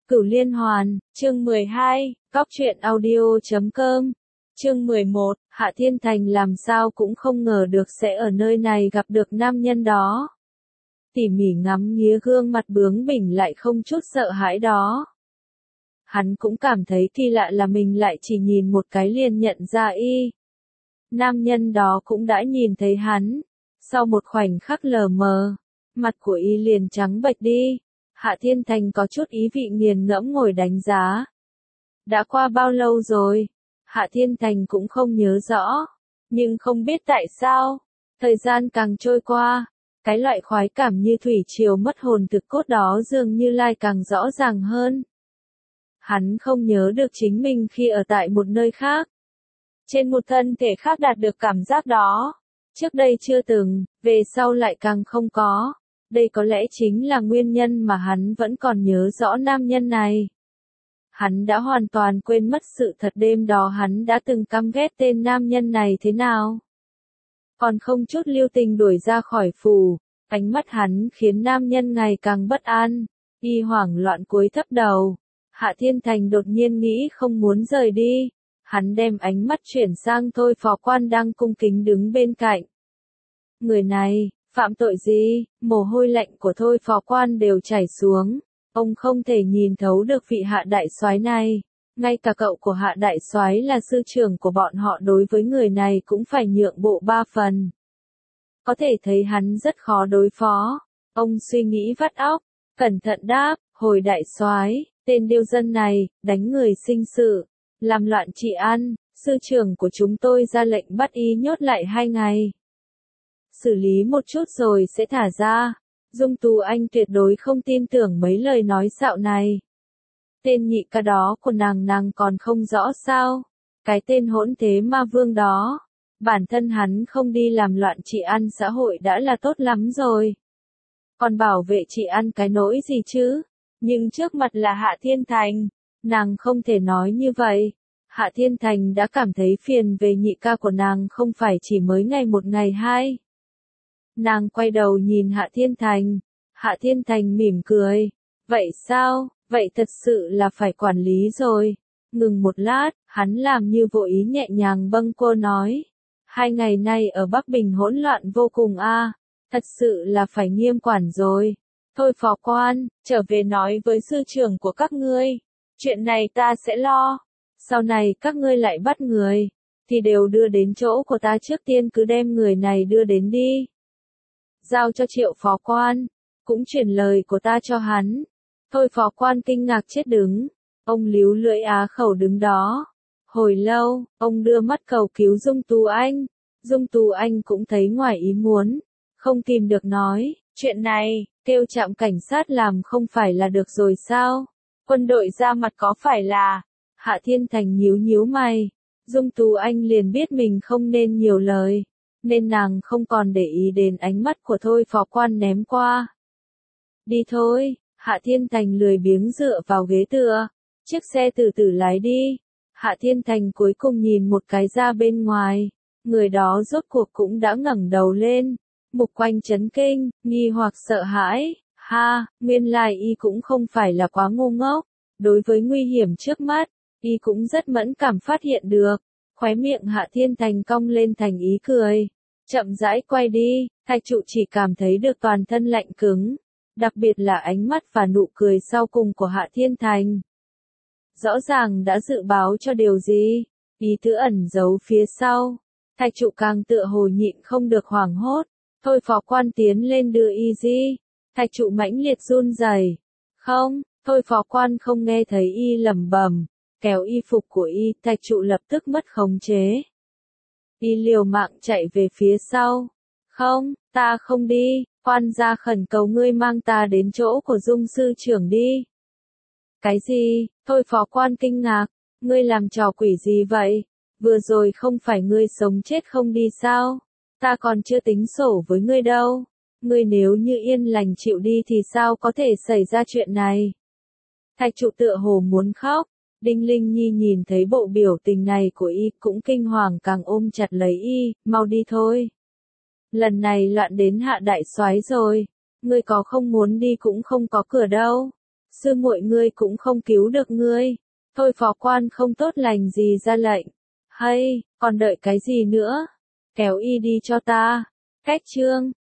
Cửu Liên Hoàn, chương 12, Cóc truyện audio.com, chương 11, Hạ Thiên Thành làm sao cũng không ngờ được sẽ ở nơi này gặp được nam nhân đó. Tỉ mỉ ngắm nghía gương mặt bướng bỉnh lại không chút sợ hãi đó. Hắn cũng cảm thấy kỳ lạ là mình lại chỉ nhìn một cái liền nhận ra y. Nam nhân đó cũng đã nhìn thấy hắn. Sau một khoảnh khắc lờ mờ, mặt của y liền trắng bệch đi. Hạ Thiên Thành có chút ý vị nghiền ngẫm ngồi đánh giá. Đã qua bao lâu rồi? Hạ Thiên Thành cũng không nhớ rõ. Nhưng không biết tại sao, thời gian càng trôi qua, cái loại khoái cảm như thủy triều mất hồn thực cốt đó dường như lai càng rõ ràng hơn. Hắn không nhớ được chính mình khi ở tại một nơi khác. Trên một thân thể khác đạt được cảm giác đó. Trước đây chưa từng, về sau lại càng không có. Đây có lẽ chính là nguyên nhân mà hắn vẫn còn nhớ rõ nam nhân này. Hắn đã hoàn toàn quên mất sự thật đêm đó hắn đã từng căm ghét tên nam nhân này thế nào. Còn không chút lưu tình đuổi ra khỏi phủ, ánh mắt hắn khiến nam nhân ngày càng bất an, y hoảng loạn cúi thấp đầu. Hạ Thiên Thành đột nhiên nghĩ không muốn rời đi, hắn đem ánh mắt chuyển sang Thôi Phó Quan đang cung kính đứng bên cạnh. Người này, phạm tội gì? Mồ hôi lạnh của Thôi Phó Quan đều chảy xuống. Ông không thể nhìn thấu được vị Hạ đại soái này. Ngay cả cậu của Hạ đại soái là sư trưởng của bọn họ đối với người này cũng phải nhượng bộ 3 phần. Có thể thấy hắn rất khó đối phó. Ông suy nghĩ vắt óc, cẩn thận đáp, hồi đại soái, tên điêu dân này, đánh người sinh sự, làm loạn trị an, sư trưởng của chúng tôi ra lệnh bắt y nhốt lại 2 ngày. Xử lý một chút rồi sẽ thả ra. Dung Tú Anh tuyệt đối không tin tưởng mấy lời nói xạo này. Tên nhị ca đó của nàng còn không rõ sao. Cái tên hỗn thế ma vương đó. Bản thân hắn không đi làm loạn trị an xã hội đã là tốt lắm rồi. Còn bảo vệ trị an cái nỗi gì chứ? Nhưng trước mặt là Hạ Thiên Thành. Nàng không thể nói như vậy. Hạ Thiên Thành đã cảm thấy phiền về nhị ca của nàng không phải chỉ mới ngày một ngày hai. Nàng quay đầu nhìn Hạ Thiên Thành. Hạ Thiên Thành mỉm cười. Vậy sao? Vậy thật sự là phải quản lý rồi. Ngừng một lát, hắn làm như vô ý nhẹ nhàng bâng quơ nói. 2 ngày nay ở Bắc Bình hỗn loạn vô cùng a, thật sự là phải nghiêm quản rồi. Thôi Phó Quan, trở về nói với sư trưởng của các ngươi. Chuyện này ta sẽ lo. Sau này các ngươi lại bắt người, thì đều đưa đến chỗ của ta, trước tiên cứ đem người này đưa đến đi. Giao cho Triệu Phó Quan, cũng truyền lời của ta cho hắn. Thôi Phó Quan kinh ngạc chết đứng. Ông líu lưỡi á khẩu đứng đó. Hồi lâu, ông đưa mắt cầu cứu Dung Tú Anh. Dung Tú Anh cũng thấy ngoài ý muốn. Không kìm được nói, chuyện này, kêu trạm cảnh sát làm không phải là được rồi sao? Quân đội ra mặt có phải là? Hạ Thiên Thành nhíu nhíu mày. Dung Tú Anh liền biết mình không nên nhiều lời. Nên nàng không còn để ý đến ánh mắt của Thôi Phó Quan ném qua. Đi thôi, Hạ Thiên Thành lười biếng dựa vào ghế tựa. Chiếc xe từ từ lái đi. Hạ Thiên Thành cuối cùng nhìn một cái ra bên ngoài. Người đó rốt cuộc cũng đã ngẩng đầu lên. Mục Quanh chấn kinh, nghi hoặc sợ hãi. Ha, nguyên lai y cũng không phải là quá ngu ngốc. Đối với nguy hiểm trước mắt, y cũng rất mẫn cảm phát hiện được. Khóe miệng Hạ Thiên Thành cong lên thành ý cười. Chậm rãi quay đi, Thạch Trụ chỉ cảm thấy được toàn thân lạnh cứng. Đặc biệt là ánh mắt và nụ cười sau cùng của Hạ Thiên Thành. Rõ ràng đã dự báo cho điều gì, ý tứ ẩn giấu phía sau. Thạch Trụ càng tựa hồ nhịn không được hoảng hốt. Thôi Phó Quan tiến lên đưa y gì. Thạch Trụ mãnh liệt run rẩy. Không, Thôi Phó Quan không nghe thấy y lẩm bẩm. Kéo y phục của y, Thạch Trụ lập tức mất khống chế. Y liều mạng chạy về phía sau. Không, ta không đi, Quan gia khẩn cầu ngươi mang ta đến chỗ của Dung sư trưởng đi. Cái gì? Thôi Phó Quan kinh ngạc. Ngươi làm trò quỷ gì vậy? Vừa rồi không phải ngươi sống chết không đi sao? Ta còn chưa tính sổ với ngươi đâu. Ngươi nếu như yên lành chịu đi thì sao có thể xảy ra chuyện này? Thạch Trụ tựa hồ muốn khóc. Đinh Linh Nhi nhìn thấy bộ biểu tình này của y cũng kinh hoàng càng ôm chặt lấy y, mau đi thôi. Lần này loạn đến Hạ đại soái rồi, ngươi có không muốn đi cũng không có cửa đâu. sư muội ngươi cũng không cứu được ngươi. Thôi phó quan không tốt lành gì ra lệnh. Hay, còn đợi cái gì nữa? Kéo y đi cho ta. Cách chương